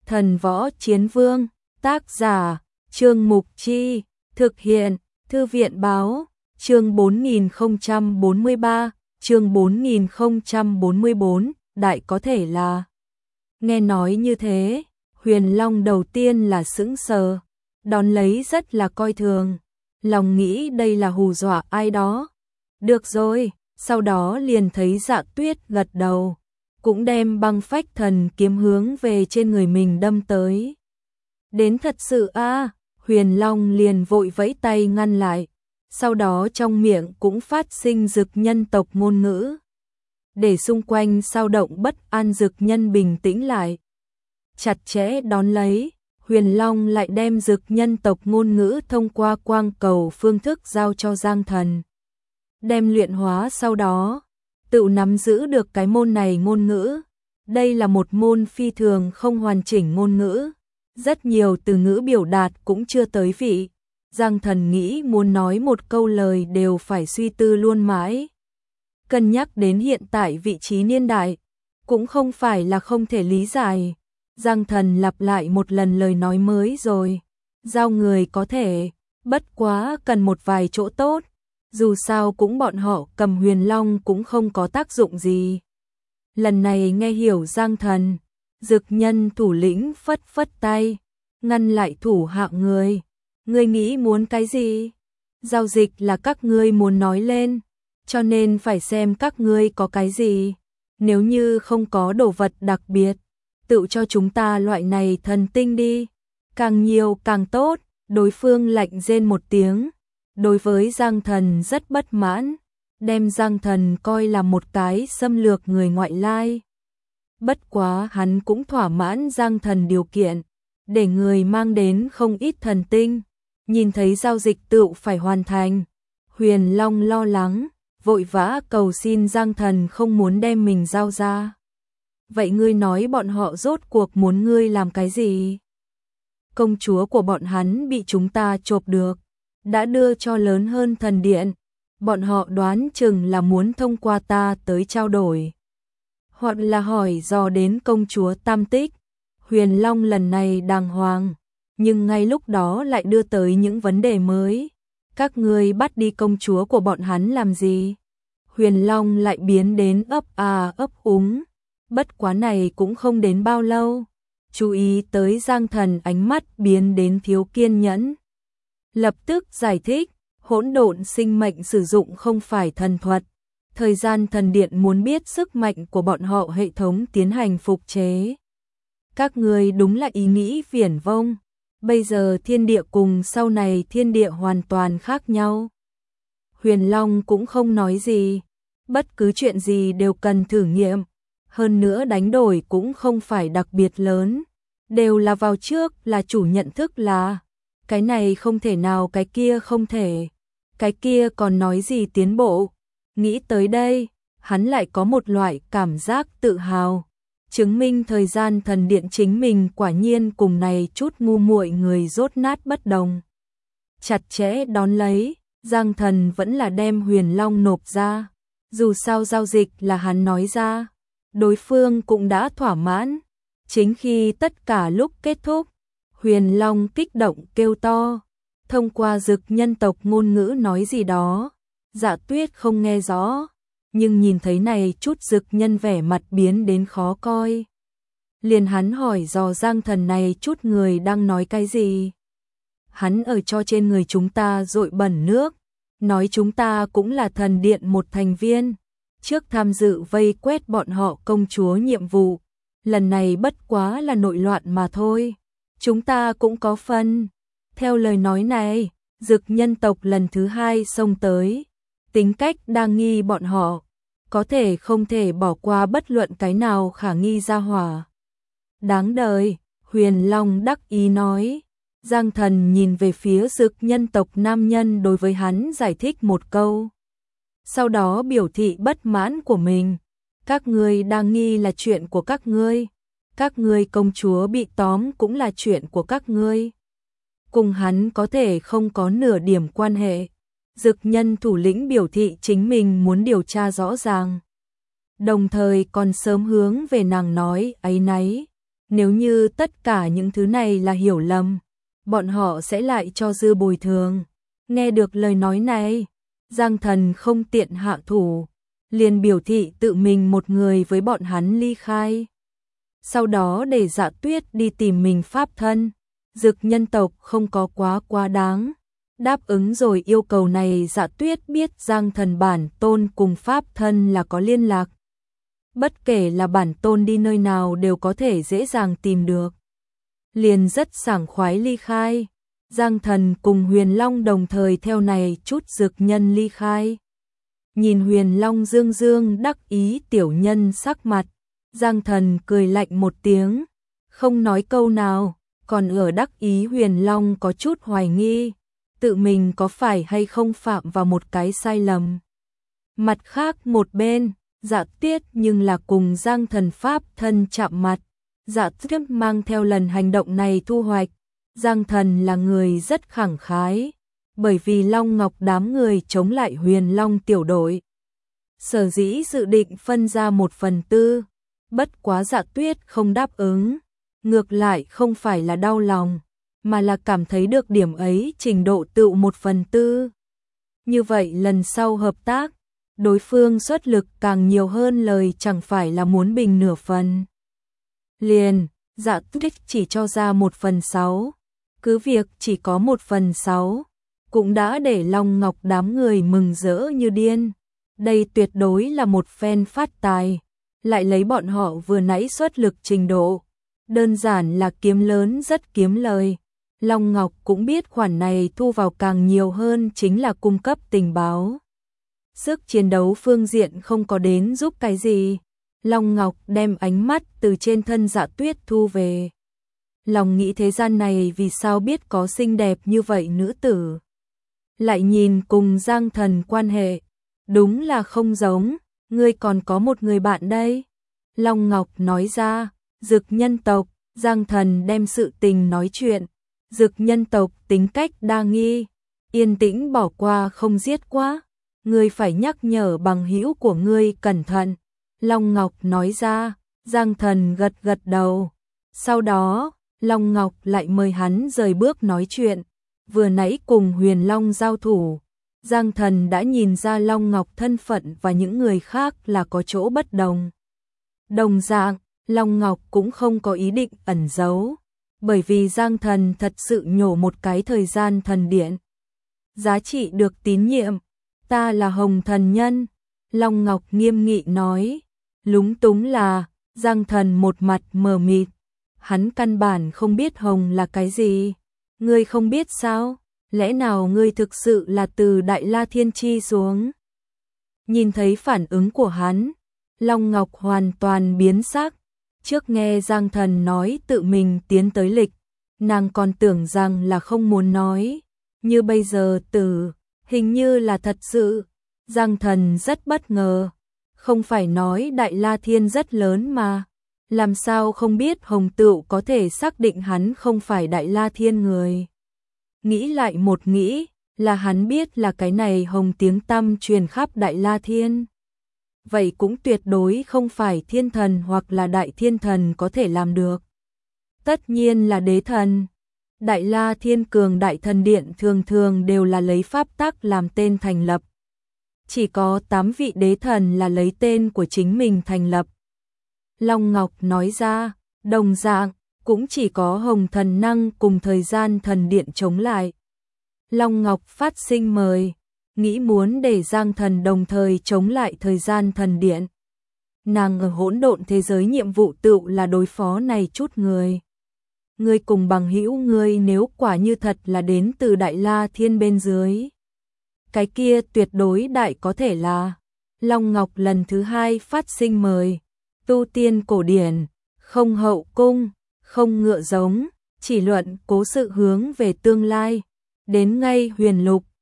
Thần Võ Chiến Vương, tác giả, Trương Mục Chi, thực hiện, Thư viện Báo, chương 4043, chương 4044, đại có thể là. Nghe nói như thế, Huyền Long đầu tiên là sững sờ, đón lấy rất là coi thường, lòng nghĩ đây là hù dọa ai đó. Được rồi, sau đó liền thấy Dạ Tuyết gật đầu, cũng đem băng phách thần kiếm hướng về trên người mình đâm tới. Đến thật sự a, Huyền Long liền vội vẫy tay ngăn lại, sau đó trong miệng cũng phát sinh dực nhân tộc ngôn ngữ, để xung quanh sao động bất an dực nhân bình tĩnh lại. Chặt chẽ đón lấy, Huyền Long lại đem dực nhân tộc ngôn ngữ thông qua quang cầu phương thức giao cho Giang Thần. Đem luyện hóa sau đó, tự nắm giữ được cái môn này ngôn ngữ. Đây là một môn phi thường không hoàn chỉnh ngôn ngữ, rất nhiều từ ngữ biểu đạt cũng chưa tới vị. Giang Thần nghĩ muốn nói một câu lời đều phải suy tư luôn mãi. Cân nhắc đến hiện tại vị trí niên đại, cũng không phải là không thể lý giải. Giang Thần lặp lại một lần lời nói mới rồi. Giao người có thể, bất quá cần một vài chỗ tốt. Dù sao cũng bọn họ cầm Huyền Long cũng không có tác dụng gì. Lần này nghe hiểu Giang Thần, dực nhân thủ lĩnh phất phất tay, ngăn lại thủ hạ người. Ngươi nghĩ muốn cái gì? Giao dịch là các ngươi muốn nói lên, cho nên phải xem các ngươi có cái gì. Nếu như không có đồ vật đặc biệt, tự cho chúng ta loại này thần tinh đi, càng nhiều càng tốt. Đối phương lạnh rên một tiếng, đối với Giang Thần rất bất mãn, đem Giang Thần coi là một cái xâm lược người ngoại lai. Bất quá hắn cũng thỏa mãn Giang Thần điều kiện, để người mang đến không ít thần tinh, nhìn thấy giao dịch tự phải hoàn thành. Huyền Long lo lắng, vội vã cầu xin Giang Thần không muốn đem mình giao ra. Vậy ngươi nói bọn họ rốt cuộc muốn ngươi làm cái gì? Công chúa của bọn hắn bị chúng ta chộp được, đã đưa cho lớn hơn thần điện. Bọn họ đoán chừng là muốn thông qua ta tới trao đổi, hoặc là hỏi dò đến công chúa Tam Tích. Huyền Long lần này đàng hoàng, nhưng ngay lúc đó lại đưa tới những vấn đề mới. Các ngươi bắt đi công chúa của bọn hắn làm gì? Huyền Long lại biến đến ấp à ấp úng. Bất quá này cũng không đến bao lâu. Chú ý tới Giang Thần ánh mắt biến đến thiếu kiên nhẫn. Lập tức giải thích, hỗn độn sinh mệnh sử dụng không phải thần thuật. Thời gian thần điện muốn biết sức mạnh của bọn họ hệ thống tiến hành phục chế. Các người đúng là ý nghĩ viển vông. Bây giờ thiên địa cùng sau này thiên địa hoàn toàn khác nhau. Huyền Long cũng không nói gì. Bất cứ chuyện gì đều cần thử nghiệm. Hơn nữa đánh đổi cũng không phải đặc biệt lớn. Đều là vào trước là chủ nhận thức là cái này không thể nào, cái kia không thể. Cái kia còn nói gì tiến bộ. Nghĩ tới đây, hắn lại có một loại cảm giác tự hào. Chứng minh thời gian thần điện chính mình quả nhiên cùng này chút ngu muội người rốt nát bất đồng. Chặt chẽ đón lấy, Giang Thần vẫn là đem Huyền Long nộp ra. Dù sao giao dịch là hắn nói ra, đối phương cũng đã thỏa mãn. Chính khi tất cả lúc kết thúc, Huyền Long kích động kêu to, thông qua dực nhân tộc ngôn ngữ nói gì đó. Dạ Tuyết không nghe rõ, nhưng nhìn thấy này chút dực nhân vẻ mặt biến đến khó coi. Liền hắn hỏi dò Giang Thần này chút người đang nói cái gì. Hắn ở cho trên người chúng ta dội bẩn nước, nói chúng ta cũng là thần điện một thành viên, trước tham dự vây quét bọn họ công chúa nhiệm vụ. Lần này bất quá là nội loạn mà thôi, chúng ta cũng có phần. Theo lời nói này, dực nhân tộc lần thứ hai xông tới, tính cách đa nghi bọn họ, có thể không thể bỏ qua bất luận cái nào khả nghi ra hỏa. Đáng đời, Huyền Long đắc ý nói. Giang Thần nhìn về phía dực nhân tộc nam nhân đối với hắn giải thích một câu. Sau đó biểu thị bất mãn của mình. Các ngươi đang nghi là chuyện của các ngươi. Các ngươi công chúa bị tóm cũng là chuyện của các ngươi. Cùng hắn có thể không có nửa điểm quan hệ. Dực nhân thủ lĩnh biểu thị chính mình muốn điều tra rõ ràng. Đồng thời còn sớm hướng về nàng nói áy náy. Nếu như tất cả những thứ này là hiểu lầm, bọn họ sẽ lại cho dư bồi thường. Nghe được lời nói này, Giang Thần không tiện hạ thủ, liền biểu thị tự mình một người với bọn hắn ly khai. Sau đó để Dạ Tuyết đi tìm mình pháp thân. Dực nhân tộc không có quá đáng. Đáp ứng rồi yêu cầu này, Dạ Tuyết biết Giang Thần bản tôn cùng pháp thân là có liên lạc. Bất kể là bản tôn đi nơi nào đều có thể dễ dàng tìm được. Liền rất sảng khoái ly khai. Giang Thần cùng Huyền Long đồng thời theo này chút dực nhân ly khai. Nhìn Huyền Long dương dương đắc ý tiểu nhân sắc mặt, Giang Thần cười lạnh một tiếng, không nói câu nào, còn ở đắc ý Huyền Long có chút hoài nghi, tự mình có phải hay không phạm vào một cái sai lầm. Mặt khác một bên, Dạ Tuyết nhưng là cùng Giang Thần pháp thân chạm mặt, Dạ Tuyết mang theo lần hành động này thu hoạch, Giang Thần là người rất khẳng khái, bởi vì Long Ngọc đám người chống lại Huyền Long tiểu đội. Sở dĩ dự định phân ra 1/4, bất quá Dạ Tuyết không đáp ứng, ngược lại không phải là đau lòng, mà là cảm thấy được điểm ấy trình độ tựu 1/4. Như vậy lần sau hợp tác, đối phương xuất lực càng nhiều hơn lời chẳng phải là muốn bình nửa phần. Liền, Dạ Tuyết chỉ cho ra 1/6, cứ việc chỉ có 1/6, cũng đã để Long Ngọc đám người mừng rỡ như điên. Đây tuyệt đối là một phen phát tài, lại lấy bọn họ vừa nãy xuất lực trình độ. Đơn giản là kiếm lớn rất kiếm lời. Long Ngọc cũng biết khoản này thu vào càng nhiều hơn chính là cung cấp tình báo. Sức chiến đấu phương diện không có đến giúp cái gì. Long Ngọc đem ánh mắt từ trên thân Dạ Tuyết thu về. Lòng nghĩ thế gian này vì sao biết có xinh đẹp như vậy nữ tử. Lại nhìn cùng Giang Thần quan hệ, đúng là không giống, ngươi còn có một người bạn đây. Long Ngọc nói ra, Dực nhân tộc, Giang Thần đem sự tình nói chuyện. Dực nhân tộc tính cách đa nghi, yên tĩnh bỏ qua không giết quá. Ngươi phải nhắc nhở bằng hữu của ngươi cẩn thận. Long Ngọc nói ra, Giang Thần gật gật đầu. Sau đó, Long Ngọc lại mời hắn rời bước nói chuyện. Vừa nãy cùng Huyền Long giao thủ, Giang Thần đã nhìn ra Long Ngọc thân phận và những người khác là có chỗ bất đồng. Đồng dạng, Long Ngọc cũng không có ý định ẩn giấu, bởi vì Giang Thần thật sự nhổ một cái thời gian thần điện. Giá trị được tín nhiệm, ta là Hồng Thần Nhân. Long Ngọc nghiêm nghị nói, lúng túng là, Giang Thần một mặt mờ mịt, hắn căn bản không biết Hồng là cái gì. Ngươi không biết sao? Lẽ nào ngươi thực sự là từ Đại La Thiên Chi xuống? Nhìn thấy phản ứng của hắn, Long Ngọc hoàn toàn biến sắc. Trước nghe Giang Thần nói tự mình tiến tới lịch, nàng còn tưởng rằng là không muốn nói. Như bây giờ hình như là thật sự. Giang Thần rất bất ngờ. Không phải nói Đại La Thiên rất lớn mà. Làm sao không biết Hồng Tựu có thể xác định hắn không phải Đại La Thiên người. Nghĩ lại một nghĩ, là hắn biết là cái này Hồng tiếng tăm truyền khắp Đại La Thiên. Vậy cũng tuyệt đối không phải thiên thần hoặc là đại thiên thần có thể làm được. Tất nhiên là đế thần. Đại La Thiên cường đại thần điện thường thường đều là lấy pháp tắc làm tên thành lập. Chỉ có 8 vị đế thần là lấy tên của chính mình thành lập. Long Ngọc nói ra, đồng dạng, cũng chỉ có Hồng Thần Năng cùng thời gian thần điện chống lại. Long Ngọc phát sinh mời, nghĩ muốn để Giang Thần đồng thời chống lại thời gian thần điện. Nàng ở hỗn độn thế giới nhiệm vụ tựu là đối phó này chút người. Ngươi cùng bằng hữu ngươi nếu quả như thật là đến từ Đại La Thiên bên dưới. Cái kia tuyệt đối đại có thể là. Long Ngọc lần thứ 2 phát sinh mời. Tu tiên cổ điển, không hậu cung, không ngựa giống, chỉ luận cố sự hướng về tương lai. Đến ngay huyền lục,